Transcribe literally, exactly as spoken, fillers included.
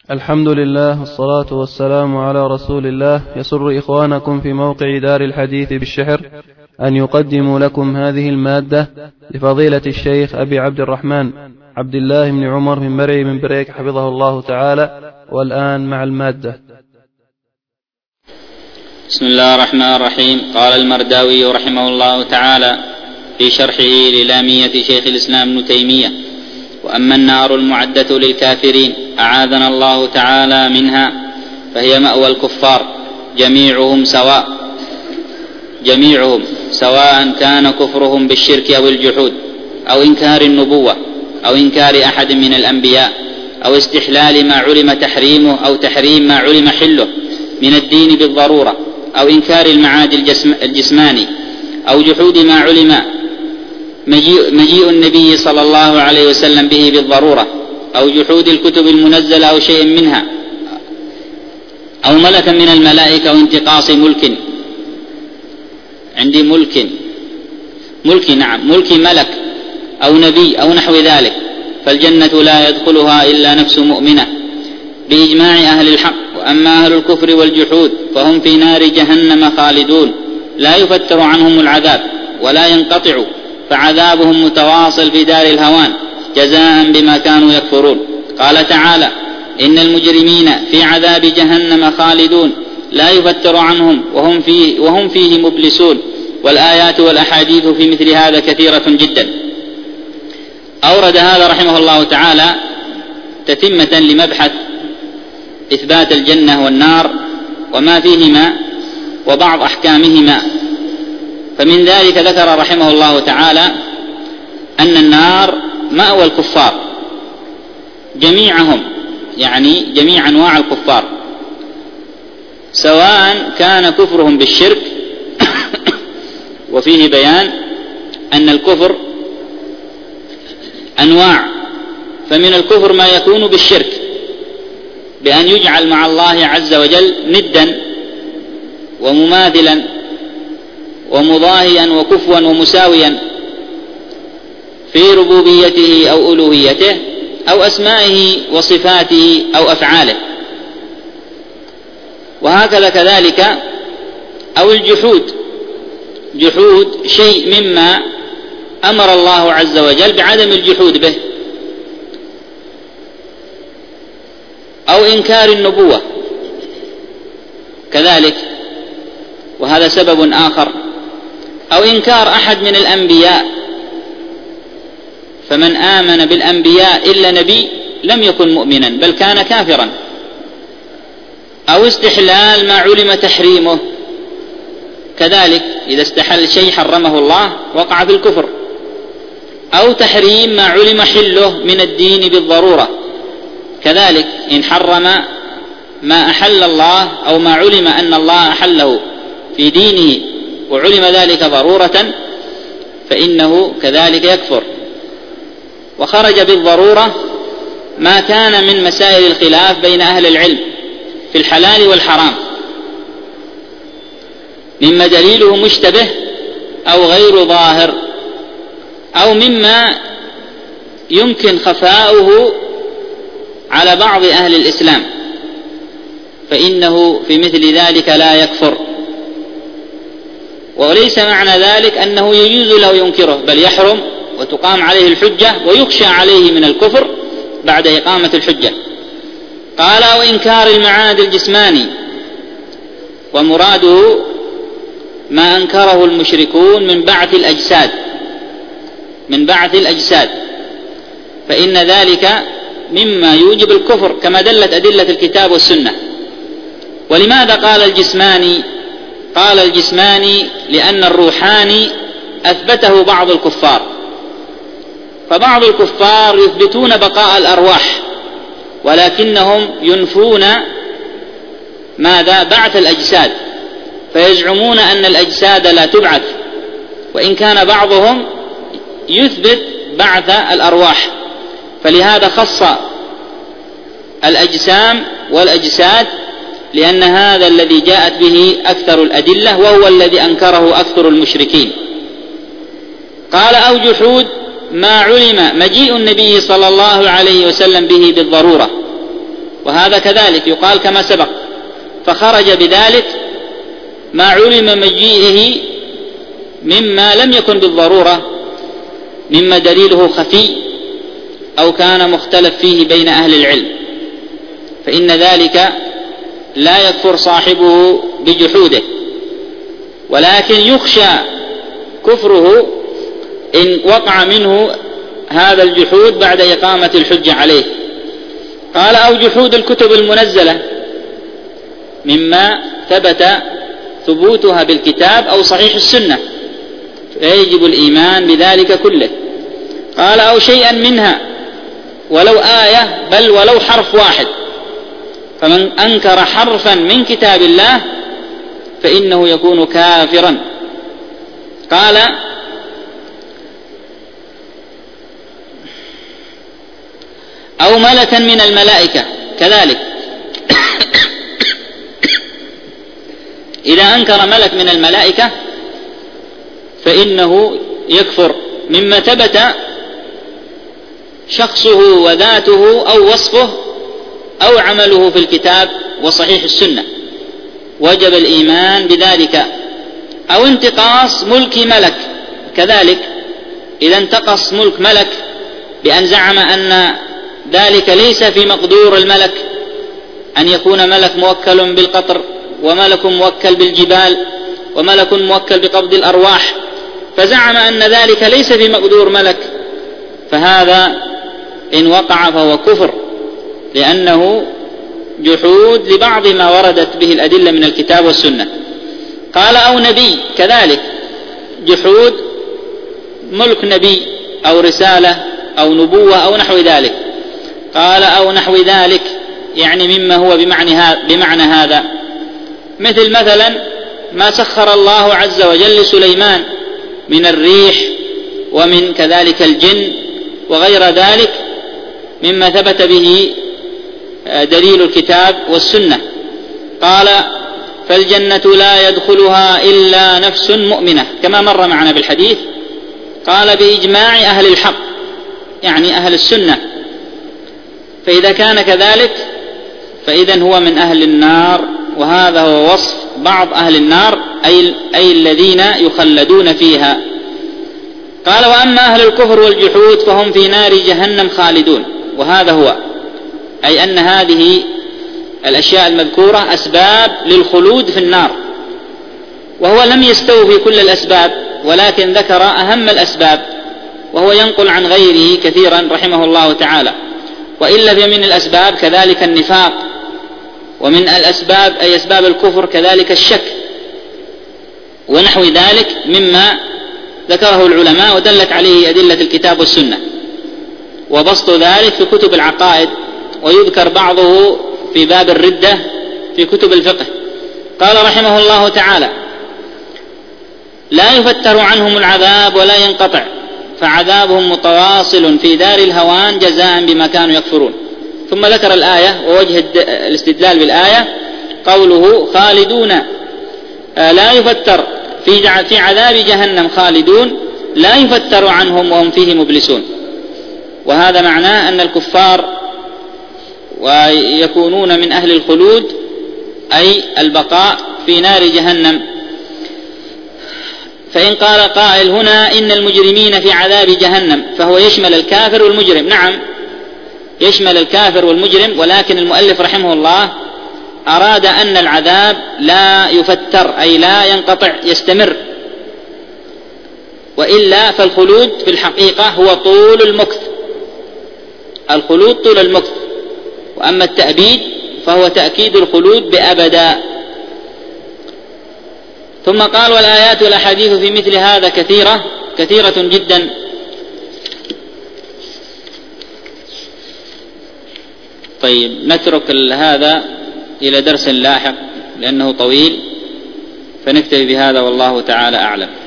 الحمد لله والصلاة والسلام على رسول الله. يسر إخوانكم في موقع دار الحديث بالشحر أن يقدموا لكم هذه المادة لفضيلة الشيخ أبي عبد الرحمن عبد الله بن عمر بن مرعي من بريك حفظه الله تعالى. والآن مع المادة. بسم الله الرحمن الرحيم. قال المرداوي رحمه الله تعالى في شرحه للامية شيخ الإسلام ابن تيمية: وأما النار المعدة للكافرين أعاذنا الله تعالى منها فهي مأوى الكفار جميعهم سواء جميعهم سواء كان كفرهم بالشرك أو الجحود أو إنكار النبوة أو إنكار أحد من الأنبياء أو استحلال ما علم تحريمه أو تحريم ما علم حله من الدين بالضرورة أو إنكار المعاد الجسماني أو جحود ما علم مجيء, مجيء النبي صلى الله عليه وسلم به بالضرورة أو جحود الكتب المنزلة أو شيء منها أو ملكا من الملائكة أو انتقاص ملك عندي ملك ملك نعم ملك ملك أو نبي أو نحو ذلك، فالجنة لا يدخلها إلا نفس مؤمنة بإجماع أهل الحق. وأما أهل الكفر والجحود فهم في نار جهنم خالدون لا يفتر عنهم العذاب ولا ينقطع، فعذابهم متواصل في دار الهوان جزاء بما كانوا يكفرون. قال تعالى: إن المجرمين في عذاب جهنم خالدون لا يفتر عنهم وهم فيه, وهم فيه مبلسون. والآيات والأحاديث في مثل هذا كثيرة جدا. أورد هذا رحمه الله تعالى تتمة لمبحث إثبات الجنة والنار وما فيهما وبعض أحكامهما. فمن ذلك ذكر رحمه الله تعالى أن النار مأوى الكفار جميعهم، يعني جميع أنواع الكفار، سواء كان كفرهم بالشرك وفيه بيان أن الكفر أنواع، فمن الكفر ما يكون بالشرك بأن يجعل مع الله عز وجل ندا ومماثلا ومضاهيا وكفوا ومساويا في ربوبيته أو ألوهيته أو أسمائه وصفاته أو أفعاله، وهكذا كذلك. أو الجحود، جحود شيء مما أمر الله عز وجل بعدم الجحود به، أو إنكار النبوة كذلك، وهذا سبب آخر، أو إنكار أحد من الأنبياء، فمن آمن بالأنبياء إلا نبي لم يكن مؤمنا بل كان كافرا. أو استحلال ما علم تحريمه كذلك، إذا استحل شيء حرمه الله وقع في الكفر. أو تحريم ما علم حله من الدين بالضرورة كذلك، إن حرم ما أحل الله أو ما علم أن الله أحله في دينه وعلم ذلك ضرورة فإنه كذلك يكفر. وخرج بالضرورة ما كان من مسائل الخلاف بين أهل العلم في الحلال والحرام، مما دليله مشتبه أو غير ظاهر أو مما يمكن خفاؤه على بعض أهل الإسلام، فإنه في مثل ذلك لا يكفر. وليس معنى ذلك أنه يجوز له ينكره، بل يحرم وتقام عليه الحجة ويخشى عليه من الكفر بعد إقامة الحجة. قال: وإنكار المعاد الجسماني، ومراده ما أنكره المشركون من بعث الأجساد من بعث الأجساد فإن ذلك مما يوجب الكفر كما دلت أدلة الكتاب والسنة. ولماذا قال الجسماني؟ قال الجسماني لأن الروحاني أثبته بعض الكفار، فبعض الكفار يثبتون بقاء الأرواح ولكنهم ينفون ماذا؟ بعث الأجساد، فيزعمون أن الأجساد لا تبعث، وإن كان بعضهم يثبت بعث الأرواح. فلهذا خص الأجسام والأجساد، لأن هذا الذي جاءت به أكثر الأدلة وهو الذي أنكره أكثر المشركين. قال: أو جحود ما علم مجيء النبي صلى الله عليه وسلم به بالضرورة، وهذا كذلك يقال كما سبق، فخرج بذلك ما علم مجيئه مما لم يكن بالضرورة، مما دليله خفي أو كان مختلف فيه بين أهل العلم، فإن ذلك لا يكفر صاحبه بجحوده، ولكن يخشى كفره إن وقع منه هذا الجحود بعد إقامة الحجة عليه. قال: أو جحود الكتب المنزلة مما ثبت ثبوتها بالكتاب أو صحيح السنة، فيجب الإيمان بذلك كله. قال: أو شيئا منها ولو آية، بل ولو حرف واحد، فمن أنكر حرفا من كتاب الله فإنه يكون كافرا. قال: أو ملكا من الملائكة كذلك إذا أنكر ملك من الملائكة فإنه يكفر مما ثبت شخصه وذاته أو وصفه أو عمله في الكتاب وصحيح السنة، وجب الإيمان بذلك. أو انتقاص ملك ملك كذلك، إذا انتقص ملك ملك بأن زعم أن ذلك ليس في مقدور الملك، أن يكون ملك موكل بالقطر، وملك موكل بالجبال، وملك موكل بقبض الأرواح، فزعم أن ذلك ليس في مقدور ملك، فهذا إن وقع فهو كفر، لأنه جحود لبعض ما وردت به الأدلة من الكتاب والسنة. قال: أو نبي كذلك، جحود ملك نبي أو رسالة أو نبوة أو نحو ذلك. قال: أو نحو ذلك، يعني مما هو بمعنى هذا، مثل مثلا ما سخر الله عز وجل لسليمان من الريح ومن كذلك الجن وغير ذلك مما ثبت به دليل الكتاب والسنة. قال: فالجنة لا يدخلها إلا نفس مؤمنة، كما مر معنا بالحديث. قال: بإجماع أهل الحق، يعني أهل السنة، فإذا كان كذلك فإذن هو من أهل النار، وهذا هو وصف بعض أهل النار، أي, أي الذين يخلدون فيها. قال: وأما أهل الكفر والجحود فهم في نار جهنم خالدون، وهذا هو، أي أن هذه الأشياء المذكورة أسباب للخلود في النار، وهو لم يستوفي كل الأسباب، ولكن ذكر أهم الأسباب، وهو ينقل عن غيره كثيرا رحمه الله تعالى. وإلا فمن الأسباب كذلك النفاق، ومن الأسباب أي أسباب الكفر كذلك الشك ونحو ذلك مما ذكره العلماء ودلت عليه أدلة الكتاب والسنة، وبسط ذلك في كتب العقائد، ويذكر بعضه في باب الردة في كتب الفقه. قال رحمه الله تعالى: لا يفتر عنهم العذاب ولا ينقطع، فعذابهم متواصل في دار الهوان جزاء بما كانوا يكفرون. ثم ذكر الآية ووجه الاستدلال بالآية قوله: خالدون لا يفتر في عذاب جهنم خالدون لا يفتر عنهم وهم فيه مبلسون. وهذا معناه أن الكفار ويكونون من أهل الخلود، أي البقاء في نار جهنم. فإن قال قائل هنا إن المجرمين في عذاب جهنم، فهو يشمل الكافر والمجرم. نعم، يشمل الكافر والمجرم، ولكن المؤلف رحمه الله أراد أن العذاب لا يفتر، أي لا ينقطع، يستمر، وإلا فالخلود في الحقيقة هو طول المكث، الخلود طول المكث، وأما التأبيد فهو تأكيد الخلود بأبدا. ثم قال: والآيات والأحاديث في مثل هذا كثيرة كثيرة جدا. طيب، نترك هذا إلى درس لاحق لأنه طويل، فنكتفي بهذا والله تعالى أعلم.